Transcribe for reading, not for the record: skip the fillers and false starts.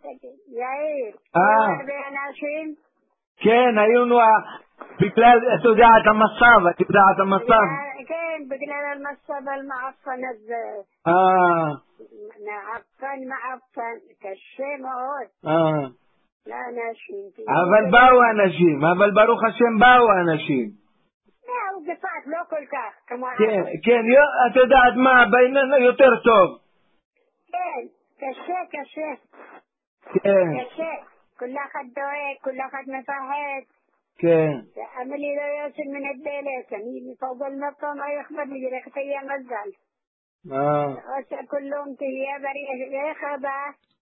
יאיר, באנשים? כן, היינו בגלל, את יודעת המצב. כן, בגלל המצב המעפן הזה. מעפן, קשה מאוד. לאנשים. אבל ברוך השם באו אנשים. הוא גפת, לא כל כך, כמו כן, את יודעת מה, בעיננו יותר טוב. כן, קשה. קשה, כל אחד דואג, כל אחד מפחד. כן. עמלי לא יוצא מן הדלת, אני מפוג المقام ما يخبر لي ريحة أيام الزل. كلهم تهيا بريح خبا